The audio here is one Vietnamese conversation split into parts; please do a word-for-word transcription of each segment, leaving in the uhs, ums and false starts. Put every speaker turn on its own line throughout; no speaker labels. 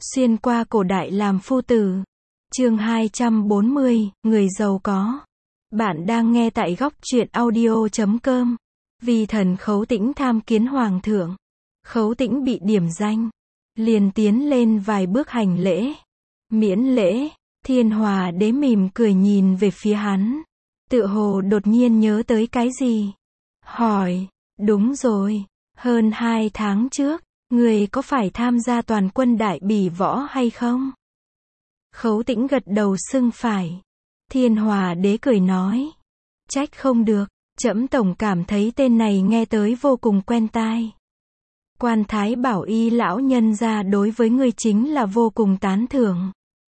Xuyên qua cổ đại làm phu tử. Chương hai trăm bốn mươi, người giàu có. Bạn đang nghe tại góc truyện audio chấm com. Vì thần Khấu Tĩnh tham kiến hoàng thượng. Khấu Tĩnh bị điểm danh, liền tiến lên vài bước hành lễ. Miễn lễ. Thiên Hòa đế mỉm cười nhìn về phía hắn, tựa hồ đột nhiên nhớ tới cái gì. Hỏi, đúng rồi, hơn hai tháng trước, người có phải tham gia toàn quân đại bỉ võ hay không? Khấu Tĩnh gật đầu xưng phải. Thiên Hòa đế cười nói, trách không được, trẫm tổng cảm thấy tên này nghe tới vô cùng quen tai. Quan Thái Bảo Y lão nhân gia đối với ngươi chính là vô cùng tán thưởng.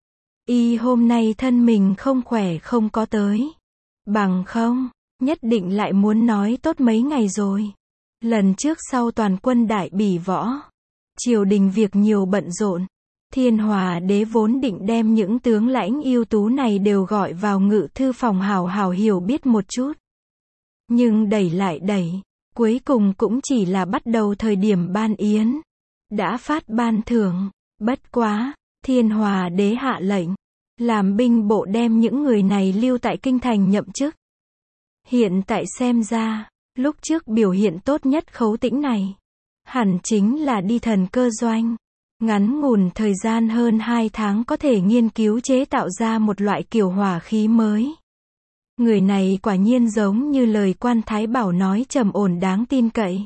Y hôm nay thân mình không khỏe không có tới. Bằng không, nhất định lại muốn nói tốt mấy ngày rồi. Lần trước sau toàn quân đại bỉ võ, triều đình việc nhiều bận rộn. Thiên Hòa đế vốn định đem những tướng lãnh ưu tú này đều gọi vào ngự thư phòng hào hào hiểu biết một chút. Nhưng đẩy lại đẩy, cuối cùng cũng chỉ là bắt đầu thời điểm ban yến. Đã phát ban thưởng, bất quá, Thiên Hòa đế hạ lệnh, làm binh bộ đem những người này lưu tại kinh thành nhậm chức. Hiện tại xem ra, lúc trước biểu hiện tốt nhất Khấu Tĩnh này, hẳn chính là đi thần cơ doanh. Ngắn ngủn thời gian hơn hai tháng có thể nghiên cứu chế tạo ra một loại kiểu hỏa khí mới. Người này quả nhiên giống như lời Quan Thái Bảo nói trầm ổn đáng tin cậy.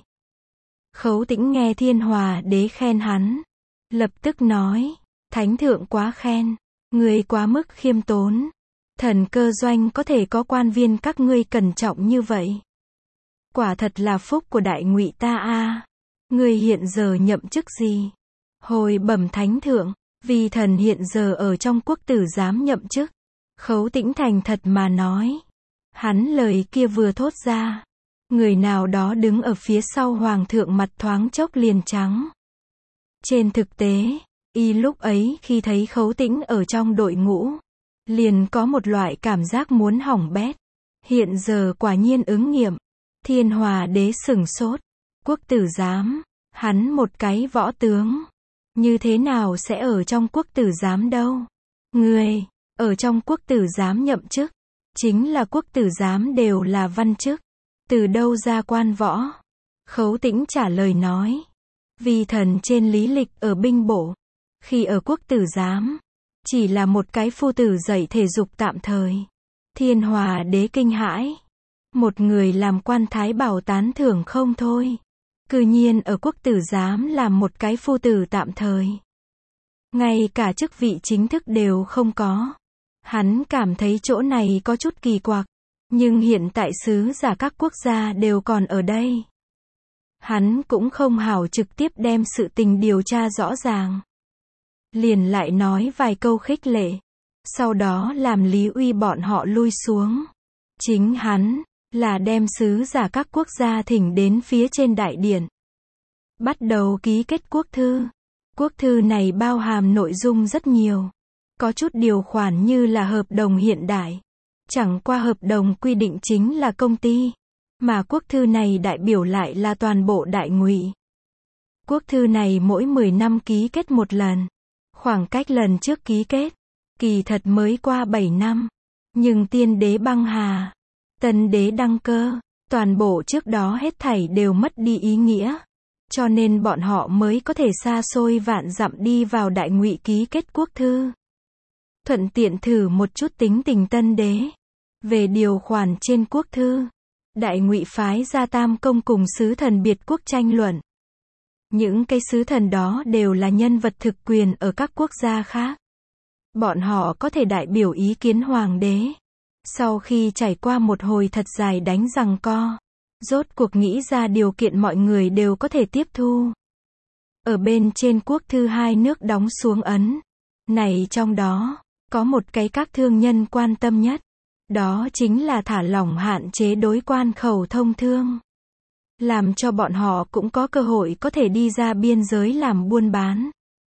Khấu Tĩnh nghe Thiên Hòa đế khen hắn, lập tức nói, Thánh thượng quá khen, người quá mức khiêm tốn. Thần cơ doanh có thể có quan viên các ngươi cẩn trọng như vậy. Quả thật là phúc của đại ngụy ta a. À. Người hiện giờ nhậm chức gì? Hồi bẩm Thánh thượng, vì thần hiện giờ ở trong quốc tử giám nhậm chức. Khấu Tĩnh thành thật mà nói. Hắn lời kia vừa thốt ra, người nào đó đứng ở phía sau hoàng thượng mặt thoáng chốc liền trắng. Trên thực tế, y lúc ấy khi thấy Khấu Tĩnh ở trong đội ngũ, liền có một loại cảm giác muốn hỏng bét. Hiện giờ quả nhiên ứng nghiệm. Thiên Hòa đế sửng sốt. Quốc tử giám, hắn một cái võ tướng, như thế nào sẽ ở trong quốc tử giám đâu? Người, ở trong quốc tử giám nhậm chức, chính là quốc tử giám đều là văn chức. Từ đâu ra quan võ? Khấu Tĩnh trả lời nói, vì thần trên lý lịch ở binh bộ, khi ở quốc tử giám, chỉ là một cái phu tử dạy thể dục tạm thời. Thiên Hòa đế kinh hãi. Một người làm Quan Thái Bảo tán thưởng không thôi. Cư nhiên ở quốc tử giám làm một cái phu tử tạm thời. Ngay cả chức vị chính thức đều không có. Hắn cảm thấy chỗ này có chút kỳ quặc. Nhưng hiện tại sứ giả các quốc gia đều còn ở đây. Hắn cũng không hảo trực tiếp đem sự tình điều tra rõ ràng. Liền lại nói vài câu khích lệ. Sau đó làm Lý Uy bọn họ lui xuống. Chính hắn, là đem sứ giả các quốc gia thỉnh đến phía trên đại điện. Bắt đầu ký kết quốc thư. Quốc thư này bao hàm nội dung rất nhiều. Có chút điều khoản như là hợp đồng hiện đại. Chẳng qua hợp đồng quy định chính là công ty. Mà quốc thư này đại biểu lại là toàn bộ đại ngụy. Quốc thư này mỗi mười năm ký kết một lần. Khoảng cách lần trước ký kết, kỳ thật mới qua bảy năm. Nhưng tiên đế băng hà, tân đế đăng cơ, toàn bộ trước đó hết thảy đều mất đi ý nghĩa. Cho nên bọn họ mới có thể xa xôi vạn dặm đi vào đại ngụy ký kết quốc thư. Thuận tiện thử một chút tính tình tân đế. Về điều khoản trên quốc thư, đại ngụy phái ra tam công cùng sứ thần biệt quốc tranh luận. Những cái sứ thần đó đều là nhân vật thực quyền ở các quốc gia khác. Bọn họ có thể đại biểu ý kiến hoàng đế. Sau khi trải qua một hồi thật dài đánh giằng co, rốt cuộc nghĩ ra điều kiện mọi người đều có thể tiếp thu. Ở bên trên quốc thư hai nước đóng xuống ấn. Này trong đó, có một cái các thương nhân quan tâm nhất. Đó chính là thả lỏng hạn chế đối quan khẩu thông thương. Làm cho bọn họ cũng có cơ hội có thể đi ra biên giới làm buôn bán.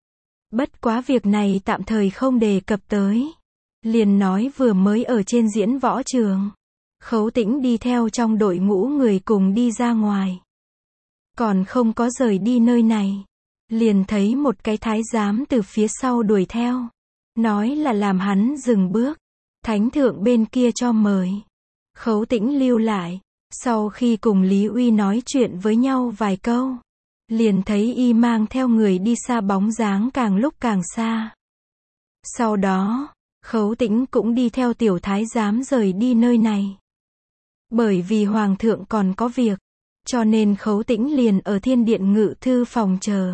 Bất quá việc này tạm thời không đề cập tới. Liền nói vừa mới ở trên diễn võ trường. Khấu Tĩnh đi theo trong đội ngũ người cùng đi ra ngoài. Còn không có rời đi nơi này. liền thấy một cái thái giám từ phía sau đuổi theo, nói là làm hắn dừng bước, thánh thượng bên kia cho mời. Khấu Tĩnh lưu lại, sau khi cùng Lý Uy nói chuyện với nhau vài câu, liền thấy y mang theo người đi xa, bóng dáng càng lúc càng xa. Sau đó, Khấu Tĩnh cũng đi theo tiểu thái giám rời đi nơi này. Bởi vì hoàng thượng còn có việc, cho nên Khấu Tĩnh liền ở thiên điện ngự thư phòng chờ.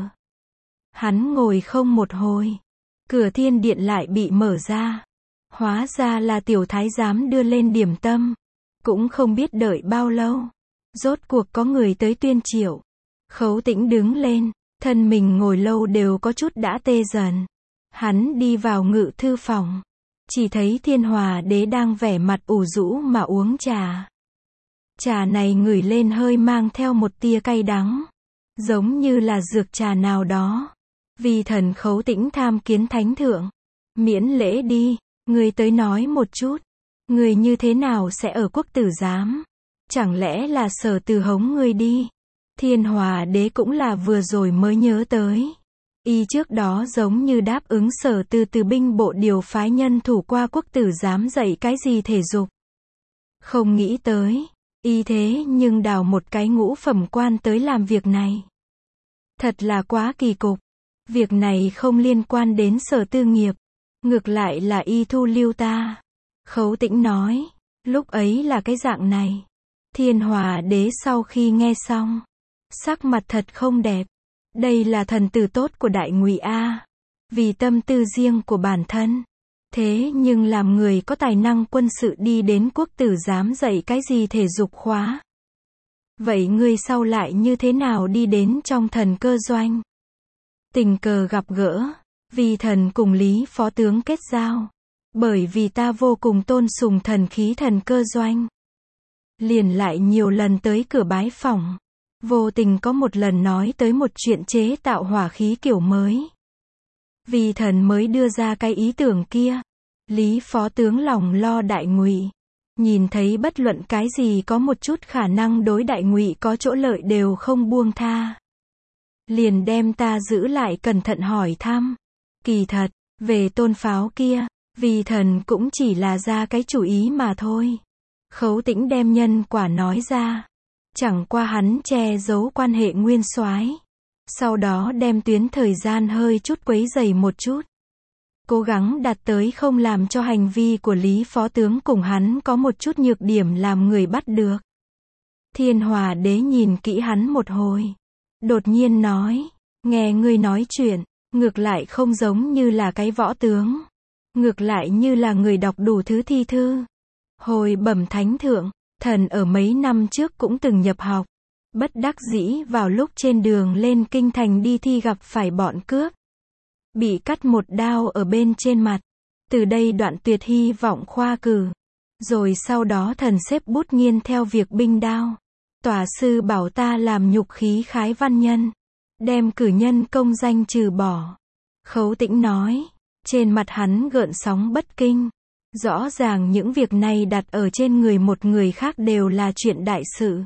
Hắn ngồi không một hồi, cửa thiên điện lại bị mở ra. Hóa ra là tiểu thái giám đưa lên điểm tâm. Cũng không biết đợi bao lâu, rốt cuộc có người tới tuyên triệu. Khấu Tĩnh đứng lên, thân mình ngồi lâu đều có chút đã tê dần. Hắn đi vào ngự thư phòng, chỉ thấy Thiên Hòa Đế đang vẻ mặt ủ rũ mà uống trà. Trà này ngửi lên hơi mang theo một tia cay đắng, giống như là dược trà nào đó. Vì thần Khấu Tĩnh tham kiến thánh thượng. Miễn lễ đi, người tới nói một chút. Người như thế nào sẽ ở quốc tử giám? Chẳng lẽ là Sở Từ hống ngươi đi? Thiên Hòa Đế cũng là vừa rồi mới nhớ tới. Y trước đó giống như đáp ứng Sở Từ từ binh bộ điều phái nhân thủ qua quốc tử giám dạy cái gì thể dục. Không nghĩ tới, y thế nhưng đào một cái ngũ phẩm quan tới làm việc này. Thật là quá kỳ cục. Việc này không liên quan đến Sở Tư nghiệp, ngược lại là y thu lưu ta. Khấu Tĩnh nói, lúc ấy là cái dạng này. Thiên Hòa Đế sau khi nghe xong, sắc mặt thật không đẹp. Đây là thần tử tốt của Đại Ngụy a. Vì tâm tư riêng của bản thân. Thế nhưng làm người có tài năng quân sự đi đến quốc tử giám dạy cái gì thể dục khóa. Vậy ngươi sau lại như thế nào đi đến trong thần cơ doanh? Tình cờ gặp gỡ, vì thần cùng Lý phó tướng kết giao. Bởi vì ta vô cùng tôn sùng thần khí thần cơ doanh. Liền lại nhiều lần tới cửa bái phỏng. Vô tình có một lần nói tới một chuyện chế tạo hỏa khí kiểu mới. Vì thần mới đưa ra cái ý tưởng kia. Lý phó tướng lòng lo Đại Ngụy. Nhìn thấy bất luận cái gì có một chút khả năng đối Đại Ngụy có chỗ lợi đều không buông tha. Liền đem ta giữ lại cẩn thận hỏi thăm. Kỳ thật, về tôn pháo kia, vì thần cũng chỉ là ra cái chủ ý mà thôi. Khấu Tĩnh đem nhân quả nói ra. Chẳng qua hắn che giấu quan hệ nguyên soái. Sau đó đem tuyến thời gian hơi chút quấy rầy một chút. Cố gắng đạt tới không làm cho hành vi của Lý phó tướng cùng hắn có một chút nhược điểm làm người bắt được. Thiên Hòa Đế nhìn kỹ hắn một hồi. Đột nhiên nói, nghe ngươi nói chuyện, ngược lại không giống như là cái võ tướng. Ngược lại như là người đọc đủ thứ thi thư. Hồi bẩm thánh thượng, thần ở mấy năm trước cũng từng nhập học. Bất đắc dĩ vào lúc trên đường lên kinh thành đi thi gặp phải bọn cướp. Bị cắt một đao ở bên trên mặt. Từ đây đoạn tuyệt hy vọng khoa cử. Rồi sau đó thần xếp bút nghiên theo việc binh đao. Tòa sư bảo ta làm nhục khí khái văn nhân. Đem cử nhân công danh trừ bỏ. Khấu Tĩnh nói. Trên mặt hắn gợn sóng bất kinh. Rõ ràng những việc này đặt ở trên người một người khác đều là chuyện đại sự.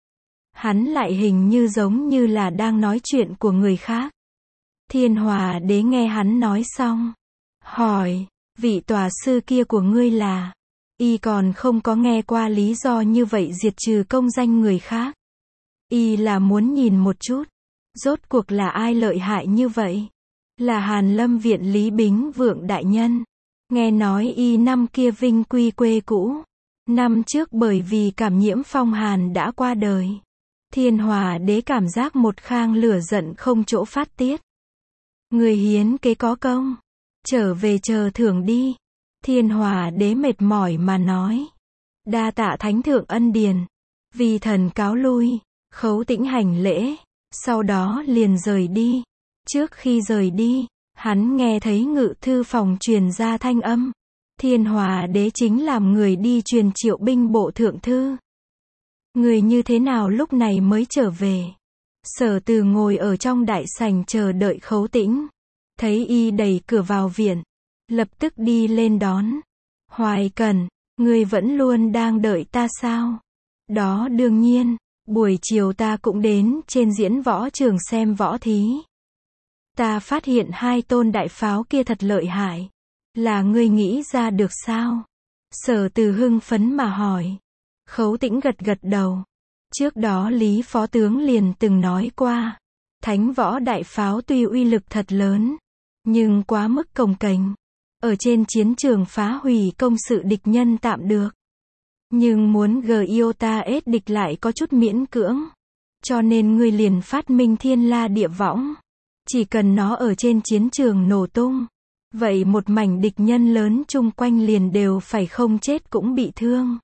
Hắn lại hình như giống như là đang nói chuyện của người khác. Thiên Hòa Đế nghe hắn nói xong. Hỏi, vị tòa sư kia của ngươi là? Y còn không có nghe qua lý do như vậy diệt trừ công danh người khác. Y là muốn nhìn một chút. Rốt cuộc là ai lợi hại như vậy? Là Hàn Lâm Viện Lý Bính Vượng đại nhân. Nghe nói y năm kia vinh quy quê cũ. Năm trước bởi vì cảm nhiễm phong hàn đã qua đời. Thiên Hòa Đế cảm giác một khang lửa giận không chỗ phát tiết. Người hiến kế có công. Trở về chờ thưởng đi. Thiên Hòa Đế mệt mỏi mà nói. Đa tạ thánh thượng ân điền. Vì thần cáo lui. Khấu Tĩnh hành lễ. Sau đó liền rời đi. Trước khi rời đi, hắn nghe thấy ngự thư phòng truyền ra thanh âm. Thiên Hòa Đế chính làm người đi truyền triệu binh bộ thượng thư. Người như thế nào lúc này mới trở về? Sở Từ ngồi ở trong đại sảnh chờ đợi Khấu Tĩnh. Thấy y đẩy cửa vào viện. Lập tức đi lên đón. Hoài Cần, người vẫn luôn đang đợi ta sao? Đó đương nhiên, buổi chiều ta cũng đến trên diễn võ trường xem võ thí. Ta phát hiện hai tôn đại pháo kia thật lợi hại. Là ngươi nghĩ ra được sao? Sở Từ hưng phấn mà hỏi. Khấu Tĩnh gật gật đầu. Trước đó Lý Phó Tướng liền từng nói qua. Thánh võ đại pháo tuy uy lực thật lớn, nhưng quá mức cồng kềnh. Ở trên chiến trường phá hủy công sự địch nhân tạm được. Nhưng muốn giota ép địch lại có chút miễn cưỡng. Cho nên ngươi liền phát minh thiên la địa võng. Chỉ cần nó ở trên chiến trường nổ tung. Vậy một mảnh địch nhân lớn chung quanh liền đều phải không chết cũng bị thương.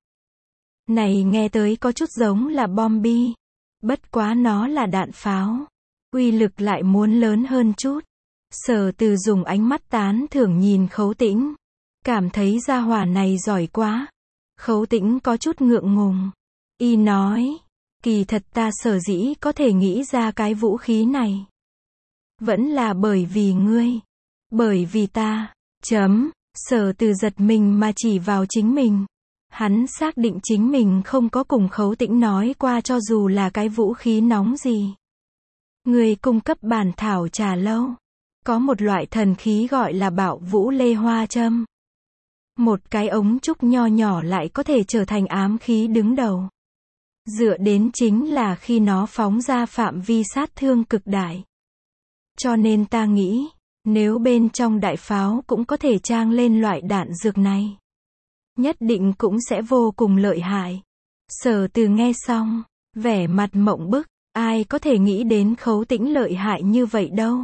Này nghe tới có chút giống là bom bi. Bất quá nó là đạn pháo. Uy lực lại muốn lớn hơn chút. Sở Từ dùng ánh mắt tán thưởng nhìn Khấu Tĩnh. Cảm thấy gia hỏa này giỏi quá. Khấu Tĩnh có chút ngượng ngùng. Y nói. Kỳ thật ta sở dĩ có thể nghĩ ra cái vũ khí này. Vẫn là bởi vì ngươi. Bởi vì ta. Chấm. Sở Từ giật mình mà chỉ vào chính mình. Hắn xác định chính mình không có cùng Khấu Tĩnh nói qua cho dù là cái vũ khí nóng gì. Người cung cấp bản thảo trà lâu. Có một loại thần khí gọi là Bạo Vũ Lê Hoa Châm. Một cái ống trúc nho nhỏ lại có thể trở thành ám khí đứng đầu. Dựa đến chính là khi nó phóng ra phạm vi sát thương cực đại. Cho nên ta nghĩ, nếu bên trong đại pháo cũng có thể trang lên loại đạn dược này, nhất định cũng sẽ vô cùng lợi hại. Sở Từ nghe xong, vẻ mặt mộng bức, ai có thể nghĩ đến Khấu Tĩnh lợi hại như vậy đâu.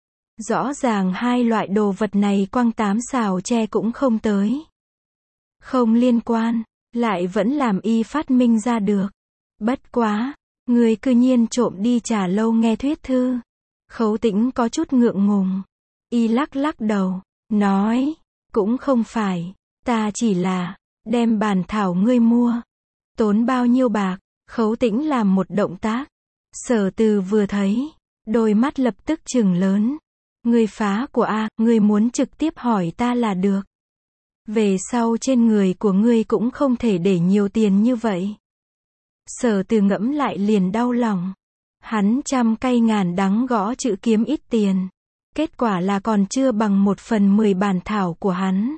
Rõ ràng hai loại đồ vật này quăng tám xào tre cũng không tới. Không liên quan, lại vẫn làm y phát minh ra được. Bất quá, người cư nhiên trộm đi trà lâu nghe thuyết thư. Khấu Tĩnh có chút ngượng ngùng. Y lắc lắc đầu, nói, cũng không phải, ta chỉ là, đem bản thảo ngươi mua. Tốn bao nhiêu bạc? Khấu Tĩnh làm một động tác. Sở Từ vừa thấy, đôi mắt lập tức trừng lớn. Ngươi phá của A, ngươi muốn trực tiếp hỏi ta là được. Về sau trên người của ngươi cũng không thể để nhiều tiền như vậy. Sở Từ ngẫm lại liền đau lòng. Hắn trăm cay ngàn đắng gõ chữ kiếm ít tiền. Kết quả là còn chưa bằng một phần mười bản thảo của hắn.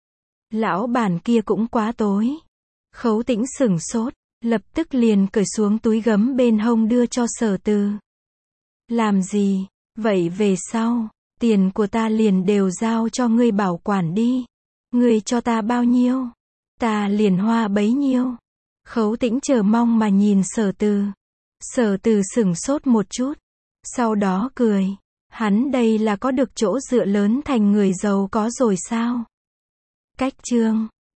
Lão bản kia cũng quá tối. Khấu Tĩnh sửng sốt, lập tức liền cởi xuống túi gấm bên hông đưa cho Sở Từ. Làm gì? Vậy về sau, tiền của ta liền đều giao cho ngươi bảo quản đi. Ngươi cho ta bao nhiêu? Ta liền hoa bấy nhiêu. Khấu Tĩnh chờ mong mà nhìn Sở Từ. Sở Từ sửng sốt một chút. Sau đó cười. Hắn đây là có được chỗ dựa lớn thành người giàu có rồi sao? Cách chương